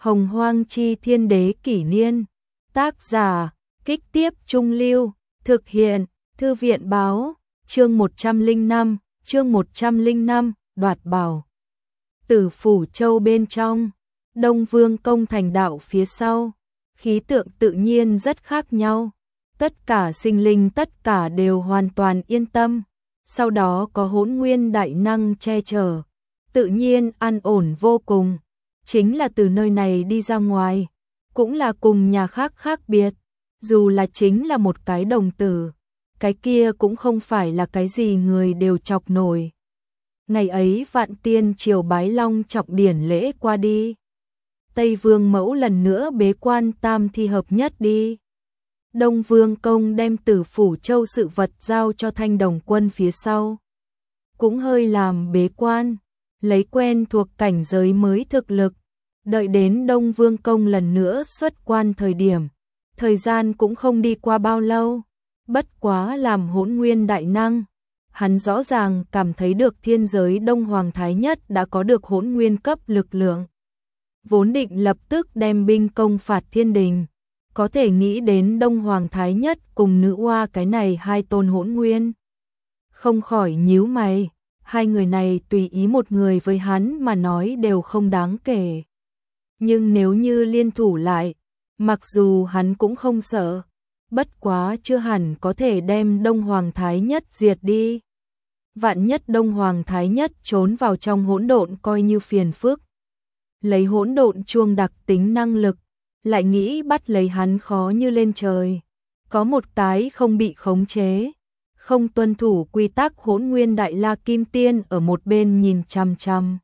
Hồng Hoang Chi Thiên Đế Kỷ Niên. Tác giả, Kích Tiếp Trung Lưu. Thực hiện, Thư viện Báo. Chương 105, Đoạt Bảo. Tử Phủ Châu bên trong, Đông Vương Công thành đạo phía sau, khí tượng tự nhiên rất khác nhau. Tất cả sinh linh tất cả đều hoàn toàn yên tâm. Sau đó có Hỗn Nguyên đại năng che chở, tự nhiên an ổn vô cùng. Chính là từ nơi này đi ra ngoài, cũng là cùng nhà khác khác biệt. Dù là chính là một cái đồng tử, cái kia cũng không phải là cái gì người đều chọc nổi. Ngày ấy Vạn Tiên triều bái long trọng điển lễ qua đi. Tây Vương Mẫu lần nữa bế quan tam thi hợp nhất đi. Đông Vương Công đem Tử Phủ Châu sự vật giao cho Thanh Đồng Quân phía sau. Cũng hơi làm bế quan, lấy quen thuộc cảnh giới mới thực lực. Đợi đến Đông Vương Công lần nữa xuất quan thời điểm, thời gian cũng không đi qua bao lâu. Bất quá làm Hỗn Nguyên đại năng, hắn rõ ràng cảm thấy được thiên giới Đông Hoàng Thái Nhất đã có được Hỗn Nguyên cấp lực lượng. Vốn định lập tức đem binh công phạt thiên đình, có thể nghĩ đến Đông Hoàng Thái Nhất cùng nữ oa cái này hai tôn Hỗn Nguyên. Không khỏi nhíu mày, hai người này tùy ý một người với hắn mà nói đều không đáng kể. Nhưng nếu như liên thủ lại, mặc dù hắn cũng không sợ, bất quá chưa hẳn có thể đem Đông Hoàng Thái Nhất diệt đi. Vạn nhất Đông Hoàng Thái Nhất trốn vào trong hỗn độn coi như phiền phức. Lấy hỗn độn chuông đặc tính năng lực, lại nghĩ bắt lấy hắn khó như lên trời. Có một cái không bị khống chế, không tuân thủ quy tắc Hỗn Nguyên Đại La Kim Tiên ở một bên nhìn chằm chằm.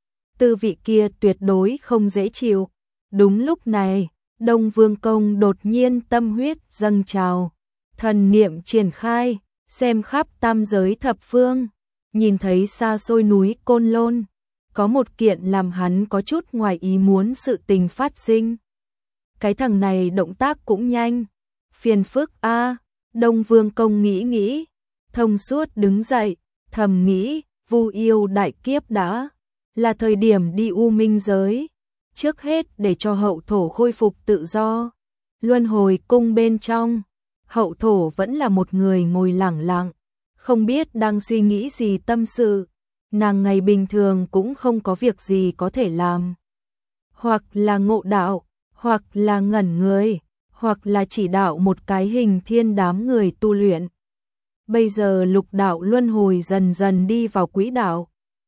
Tư vị kia tuyệt đối không dễ chịu. Đúng lúc này, Đông Vương Công đột nhiên tâm huyết dâng trào, thần niệm triển khai, xem khắp tam giới thập phương, nhìn thấy xa xôi núi Côn Lôn, có một kiện làm hắn có chút ngoài ý muốn sự tình phát sinh. Cái thằng này động tác cũng nhanh, phiền phức a. Đông Vương Công nghĩ, thông suốt đứng dậy, thầm nghĩ, Vu Yêu đại kiếp đã là thời điểm đi U Minh giới. Trước hết để cho hậu thổ khôi phục tự do. Luân hồi cung bên trong, hậu thổ vẫn là một người ngồi lẳng lặng, không biết đang suy nghĩ gì tâm sự. Nàng ngày bình thường cũng không có việc gì có thể làm. Hoặc là ngộ đạo, hoặc là ngẩn người, hoặc là chỉ đạo một cái hình thiên đám người tu luyện. Bây giờ lục đạo luân hồi dần dần đi vào quỹ đạo.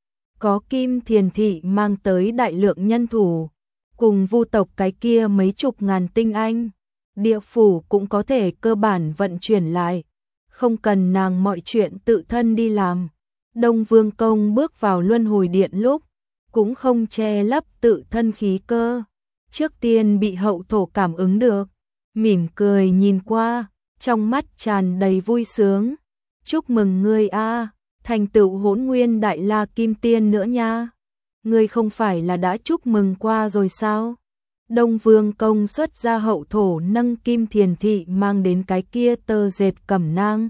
Có Kim Thiền Thị mang tới đại lượng nhân thủ, cùng Vu tộc cái kia mấy chục ngàn tinh anh, địa phủ cũng có thể cơ bản vận chuyển lại, không cần nàng mọi chuyện tự thân đi làm. Đông Vương Công bước vào luân hồi điện lúc, cũng không che lấp tự thân khí cơ, trước tiên bị hậu thổ cảm ứng được, mỉm cười nhìn qua, trong mắt tràn đầy vui sướng. Chúc mừng ngươi a, thành tựu Hỗn Nguyên Đại La Kim Tiên nữa nha. Ngươi không phải là đã chúc mừng qua rồi sao? Đông Vương Công xuất ra hậu thổ nâng Kim Thiền Thị mang đến cái kia tơ dệt cẩm nang.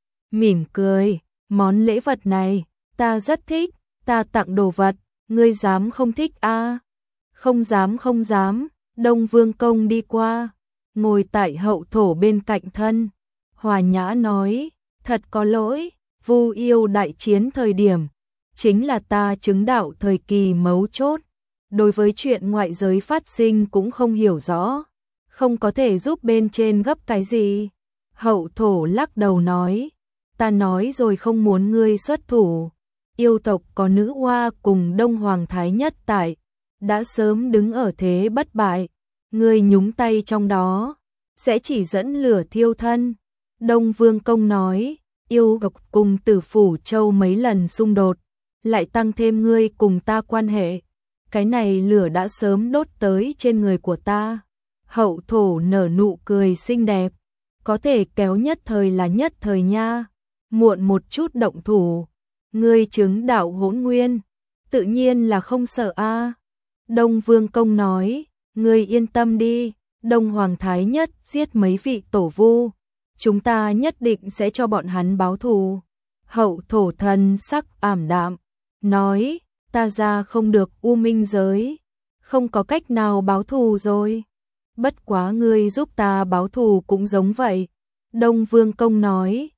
Mỉm cười, món lễ vật này, ta rất thích, ta tặng đồ vật, ngươi dám không thích a? Không dám, Đông Vương Công đi qua, ngồi tại hậu thổ bên cạnh thân, hòa nhã nói, thật có lỗi, Vu Yêu đại chiến thời điểm, chính là ta chứng đạo thời kỳ mấu chốt, đối với chuyện ngoại giới phát sinh cũng không hiểu rõ, không có thể giúp bên trên gấp cái gì. Hậu thổ lắc đầu nói, ta nói rồi không muốn ngươi xuất thủ, yêu tộc có nữ oa cùng Đông Hoàng Thái Nhất tại, đã sớm đứng ở thế bất bại, ngươi nhúng tay trong đó, sẽ chỉ dẫn lửa thiêu thân. Đông Vương Công nói, yêu tộc cùng Tử Phủ Châu mấy lần xung đột, lại tăng thêm ngươi cùng ta quan hệ, cái này lửa đã sớm đốt tới trên người của ta. Hậu thổ nở nụ cười xinh đẹp, có thể kéo nhất thời là nhất thời nha, muộn một chút động thủ, ngươi chứng đạo Hỗn Nguyên, tự nhiên là không sợ a. Đông Vương Công nói, ngươi yên tâm đi, Đông Hoàng Thái Nhất giết mấy vị tổ vu, chúng ta nhất định sẽ cho bọn hắn báo thù. Hậu thổ thần sắc ảm đạm, nói, ta ra không được U Minh giới, không có cách nào báo thù rồi. Bất quá ngươi giúp ta báo thù cũng giống vậy. Đông Vương Công nói,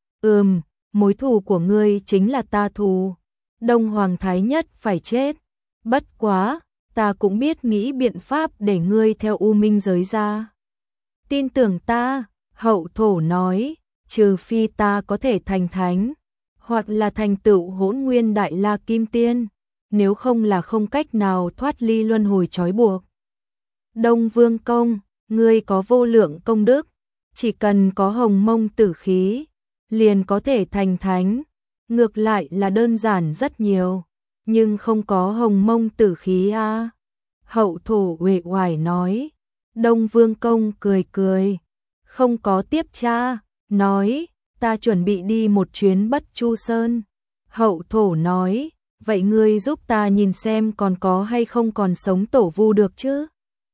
mối thù của ngươi chính là ta thù. Đông Hoàng Thái Nhất phải chết. Bất quá, ta cũng biết nghĩ biện pháp để ngươi theo U Minh giới ra. Tin tưởng ta, Hậu Thổ nói, trừ phi ta có thể thành thánh, hoặc là thành tựu Hỗn Nguyên Đại La Kim Tiên, nếu không là không cách nào thoát ly luân hồi trói buộc. Đông Vương Công, ngươi có vô lượng công đức, chỉ cần có hồng mông tử khí, liền có thể thành thánh, ngược lại là đơn giản rất nhiều, nhưng không có hồng mông tử khí a. Hậu Thổ uể oải nói. Đông Vương Công cười cười, không có tiếp tra, nói, ta chuẩn bị đi một chuyến Bất Chu Sơn. Hậu Thổ nói, vậy ngươi giúp ta nhìn xem còn có hay không còn sống tổ vu được chứ?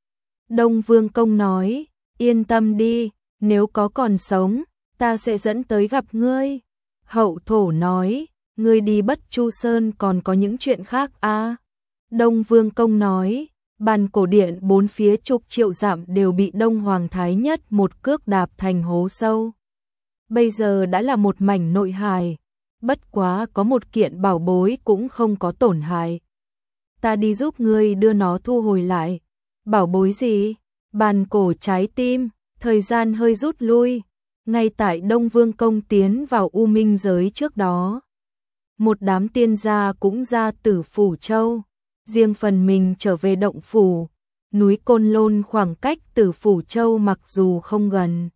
Đông Vương Công nói, yên tâm đi, nếu có còn sống, ta sẽ dẫn tới gặp ngươi. Hậu Thổ nói, ngươi đi Bất Chu Sơn còn có những chuyện khác à? Đông Vương Công nói, bàn cổ điện bốn phía chục triệu dặm đều bị Đông Hoàng Thái Nhất một cước đạp thành hố sâu. Bây giờ đã là một mảnh nội hài, bất quá có một kiện bảo bối cũng không có tổn hại. Ta đi giúp ngươi đưa nó thu hồi lại. Bảo bối gì? Bàn cổ trái tim. Thời gian hơi rút lui, ngay tại Đông Vương Công tiến vào U Minh giới trước đó. Một đám tiên gia cũng ra Tử Phủ Châu, riêng phần mình trở về động phủ. Núi Côn Lôn khoảng cách Tử Phủ Châu mặc dù không gần,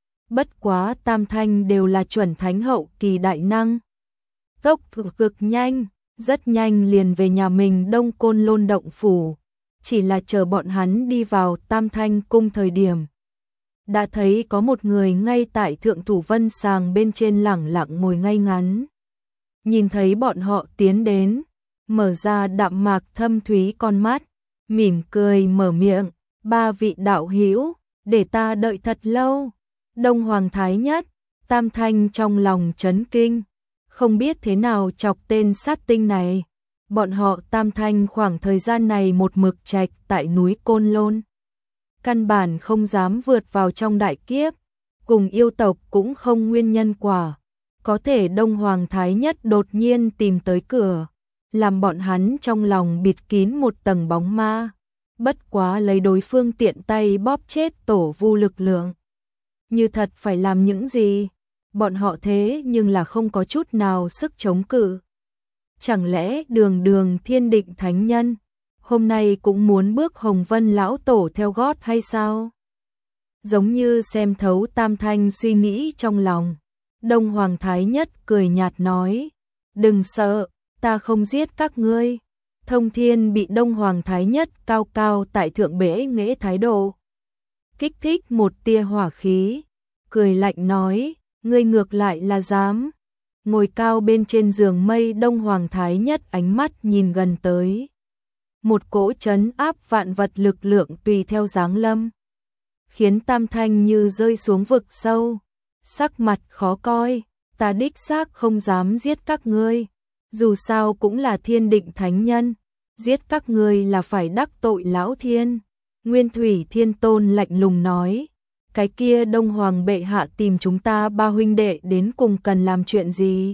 bất quá tam thanh đều là chuẩn thánh hậu kỳ đại năng. Tốc độ cực nhanh, rất nhanh liền về nhà mình Đông Côn Lôn động phủ, chỉ là chờ bọn hắn đi vào Tam Thanh cung thời điểm. Đã thấy có một người ngay tại Thượng Thủ Vân Sàng bên trên lẳng lặng ngồi ngay ngắn. Nhìn thấy bọn họ tiến đến, mở ra đạm mạc thâm thúy con mắt, mỉm cười mở miệng, ba vị đạo hữu, để ta đợi thật lâu. Đông Hoàng Thái Nhất, Tam Thanh trong lòng chấn kinh, không biết thế nào chọc tên sát tinh này. Bọn họ Tam Thanh khoảng thời gian này một mực trạch tại núi Côn Lôn, căn bản không dám vượt vào trong đại kiếp, cùng yêu tộc cũng không nguyên nhân quả. Có thể Đông Hoàng Thái Nhất đột nhiên tìm tới cửa, làm bọn hắn trong lòng bịt kín một tầng bóng ma, bất quá lấy đối phương tiện tay bóp chết tổ vu lực lượng. Như thật phải làm những gì, bọn họ thế nhưng là không có chút nào sức chống cự. Chẳng lẽ đường thiên định thánh nhân, hôm nay cũng muốn bước Hồng Vân lão tổ theo gót hay sao? Giống như xem thấu Tam Thanh suy nghĩ trong lòng, Đông Hoàng Thái Nhất cười nhạt nói, đừng sợ, ta không giết các ngươi. Thông Thiên bị Đông Hoàng Thái Nhất cao cao tại thượng bể nghệ thái độ kích thích một tia hỏa khí, cười lạnh nói, ngươi ngược lại là dám. Ngồi cao bên trên giường mây Đông Hoàng Thái Nhất ánh mắt nhìn gần tới. Một cỗ trấn áp vạn vật lực lượng tùy theo giáng lâm, khiến Tam Thanh như rơi xuống vực sâu, sắc mặt khó coi, ta đích xác không dám giết các ngươi, dù sao cũng là thiên định thánh nhân, giết các ngươi là phải đắc tội lão thiên. Nguyên Thủy Thiên Tôn lạnh lùng nói, cái kia Đông Hoàng bệ hạ tìm chúng ta ba huynh đệ đến cùng cần làm chuyện gì?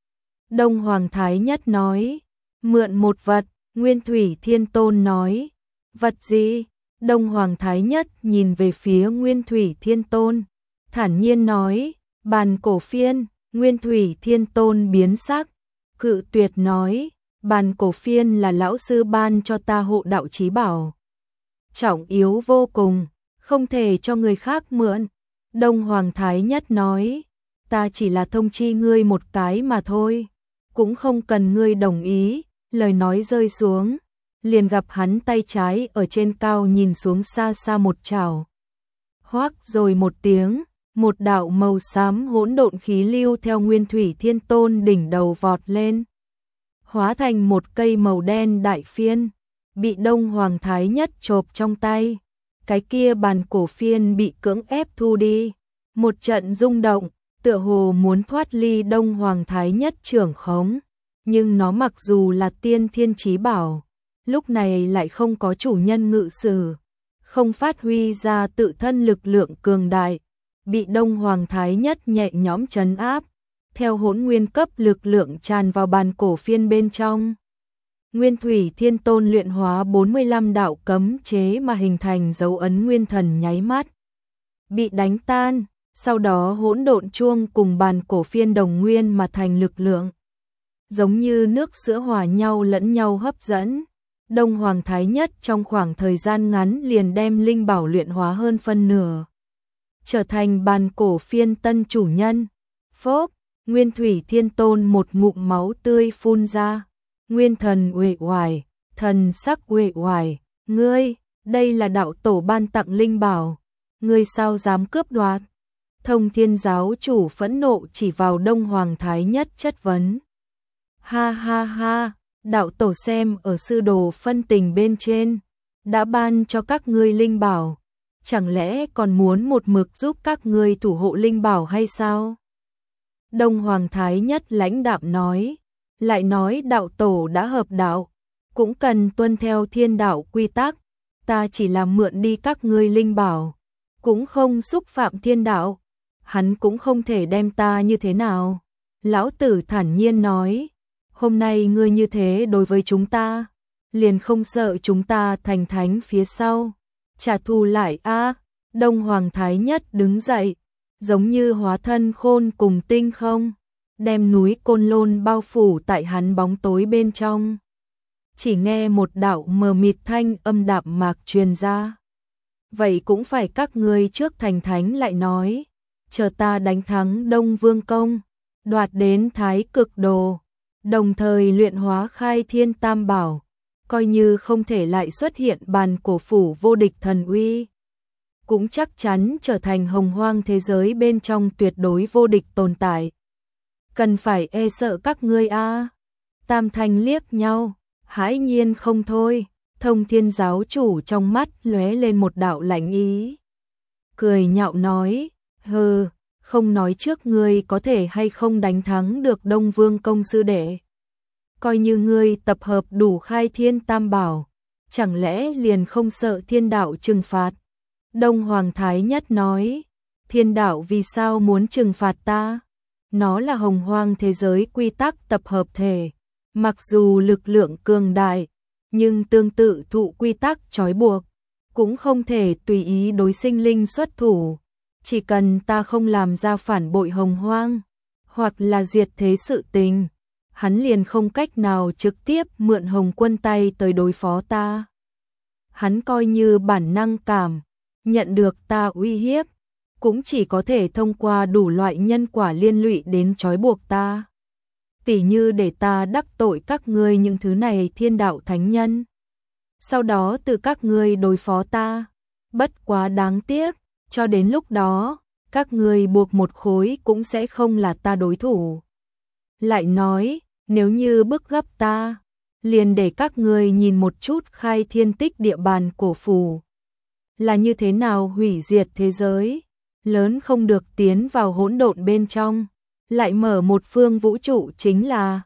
Đông Hoàng Thái Nhất nói, mượn một vật. Nguyên Thủy Thiên Tôn nói, vật gì? Đông Hoàng Thái Nhất nhìn về phía Nguyên Thủy Thiên Tôn, thản nhiên nói, bàn cổ phiên. Nguyên Thủy Thiên Tôn biến sắc, cự tuyệt nói, bàn cổ phiên là lão sư ban cho ta hộ đạo chí bảo, trọng yếu vô cùng, không thể cho người khác mượn. Đông Hoàng Thái Nhất nói, ta chỉ là thông chi ngươi một cái mà thôi, cũng không cần ngươi đồng ý. Lời nói rơi xuống, liền gặp hắn tay trái ở trên cao nhìn xuống xa xa một chảo. Hoác rồi một tiếng, một đạo màu xám hỗn độn khí lưu theo Nguyên Thủy Thiên Tôn đỉnh đầu vọt lên, hóa thành một cây màu đen đại phiên, bị Đông Hoàng Thái Nhất chộp trong tay. Cái kia bàn cổ phiên bị cưỡng ép thu đi, một trận rung động, tựa hồ muốn thoát ly Đông Hoàng Thái Nhất trưởng khống. Nhưng nó mặc dù là tiên thiên chí bảo, lúc này lại không có chủ nhân ngự sử, không phát huy ra tự thân lực lượng cường đại, bị Đông Hoàng Thái Nhất nhẹ nhõm trấn áp, theo hỗn nguyên cấp lực lượng tràn vào bàn cổ phiên bên trong. Nguyên Thủy Thiên Tôn luyện hóa 45 đạo cấm chế mà hình thành dấu ấn nguyên thần nháy mắt bị đánh tan, sau đó hỗn độn chuông cùng bàn cổ phiên đồng nguyên mà thành lực lượng, giống như nước sữa hòa nhau lẫn nhau hấp dẫn. Đông Hoàng Thái Nhất trong khoảng thời gian ngắn liền đem linh bảo luyện hóa hơn phân nửa, trở thành bàn cổ phiên tân chủ nhân. Phốp, Nguyên Thủy Thiên Tôn một ngụm máu tươi phun ra, nguyên thần uể oải, thần sắc uể oải, ngươi, đây là đạo tổ ban tặng linh bảo, ngươi sao dám cướp đoạt? Thông Thiên giáo chủ phẫn nộ chỉ vào Đông Hoàng Thái Nhất chất vấn. Ha ha ha, đạo tổ xem ở sư đồ phân tình bên trên, đã ban cho các ngươi linh bảo, chẳng lẽ còn muốn một mực giúp các ngươi thủ hộ linh bảo hay sao? Đông Hoàng Thái Nhất lãnh đạm nói, lại nói đạo tổ đã hợp đạo, cũng cần tuân theo thiên đạo quy tắc, ta chỉ là mượn đi các ngươi linh bảo, cũng không xúc phạm thiên đạo, hắn cũng không thể đem ta như thế nào. Lão tử thản nhiên nói, hôm nay ngươi như thế đối với chúng ta, liền không sợ chúng ta thành thánh phía sau, trả thù lại a? Đông Hoàng Thái Nhất đứng dậy, giống như hóa thân khôn cùng tinh không, đem núi Côn Lôn bao phủ tại hắn bóng tối bên trong. Chỉ nghe một đạo mờ mịt thanh âm đạm mạc truyền ra. Vậy cũng phải các ngươi trước thành thánh lại nói, chờ ta đánh thắng Đông Vương Công, đoạt đến Thái Cực Đồ, đồng thời luyện hóa Khai Thiên Tam Bảo, coi như không thể lại xuất hiện bàn cổ phủ vô địch thần uy, cũng chắc chắn trở thành hồng hoang thế giới bên trong tuyệt đối vô địch tồn tại. Cần phải e sợ các ngươi a? Tam Thanh liếc nhau, hãi nhiên không thôi. Thông Thiên giáo chủ trong mắt lóe lên một đạo lạnh ý, cười nhạo nói, hừ, không nói trước ngươi có thể hay không đánh thắng được Đông Vương Công sư đệ, coi như ngươi tập hợp đủ Khai Thiên Tam Bảo, chẳng lẽ liền không sợ thiên đạo trừng phạt? Đông Hoàng Thái Nhất nói, thiên đạo vì sao muốn trừng phạt ta? Nó là hồng hoang thế giới quy tắc tập hợp thể, mặc dù lực lượng cường đại, nhưng tương tự thụ quy tắc trói buộc, cũng không thể tùy ý đối sinh linh xuất thủ. Chỉ cần ta không làm ra phản bội hồng hoang, hoặc là diệt thế sự tình, hắn liền không cách nào trực tiếp mượn Hồng Quân tay tới đối phó ta. Hắn coi như bản năng cảm, nhận được ta uy hiếp, cũng chỉ có thể thông qua đủ loại nhân quả liên lụy đến trói buộc ta. Tỉ như để ta đắc tội các ngươi những thứ này thiên đạo thánh nhân, sau đó từ các ngươi đối phó ta. Bất quá đáng tiếc, cho đến lúc đó, các ngươi buộc một khối cũng sẽ không là ta đối thủ. Lại nói, nếu như bức gấp ta, liền để các ngươi nhìn một chút Khai Thiên Tích địa bàn cổ phù là như thế nào hủy diệt thế giới, lớn không được tiến vào hỗn độn bên trong, lại mở một phương vũ trụ chính là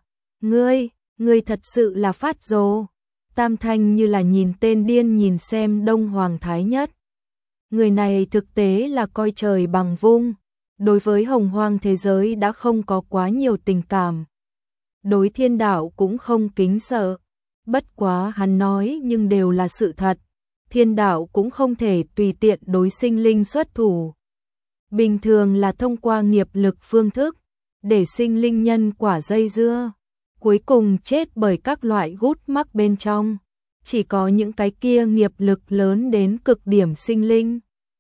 ngươi thật sự là phát rồ. Tam Thanh như là nhìn tên điên nhìn xem Đông Hoàng Thái Nhất. Người này thực tế là coi trời bằng vung, đối với hồng hoang thế giới đã không có quá nhiều tình cảm, đối thiên đạo cũng không kính sợ. Bất quá hắn nói nhưng đều là sự thật, thiên đạo cũng không thể tùy tiện đối sinh linh xuất thủ. Bình thường là thông qua nghiệp lực phương thức, để sinh linh nhân quả dây dưa, cuối cùng chết bởi các loại gút mắc bên trong. Chỉ có những cái kia nghiệp lực lớn đến cực điểm sinh linh,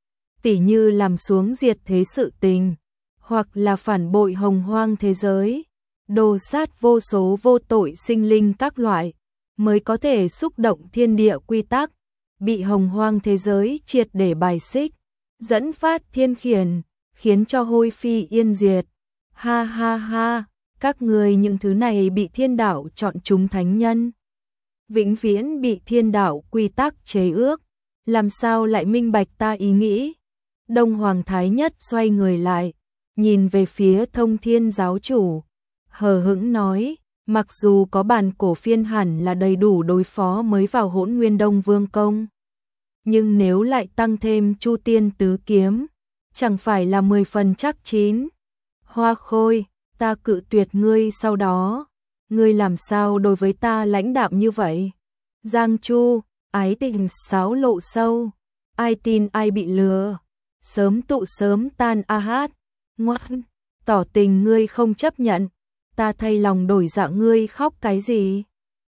tỉ như làm xuống diệt thế sự tình, hoặc là phản bội hồng hoang thế giới, đồ sát vô số vô tội sinh linh các loại, mới có thể xúc động thiên địa quy tắc, bị hồng hoang thế giới triệt để bài xích, dẫn phát thiên khiển, khiến cho hôi phi yên diệt. Ha ha ha, các người những thứ này bị thiên đạo chọn chúng thánh nhân, vĩnh viễn bị thiên đạo quy tắc chế ước, làm sao lại minh bạch ta ý nghĩ? Đông Hoàng Thái Nhất xoay người lại, nhìn về phía Thông Thiên giáo chủ, hờ hững nói, Mặc dù có bản cổ phiên hẳn là đầy đủ đối phó mới vào Hỗn Nguyên Đông Vương công, nhưng nếu lại tăng thêm Chu Tiên tứ kiếm, chẳng phải là 10 phần chắc chín. Hoa Khôi, ta cự tuyệt ngươi sau đó, ngươi làm sao đối với ta lãnh đạm như vậy? Giang Chu, ái tình sáo lộ sâu, ai tin ai bị lừa, sớm tụ sớm tan a hát, ngoan, tỏ tình ngươi không chấp nhận, ta thay lòng đổi dạ ngươi khóc cái gì?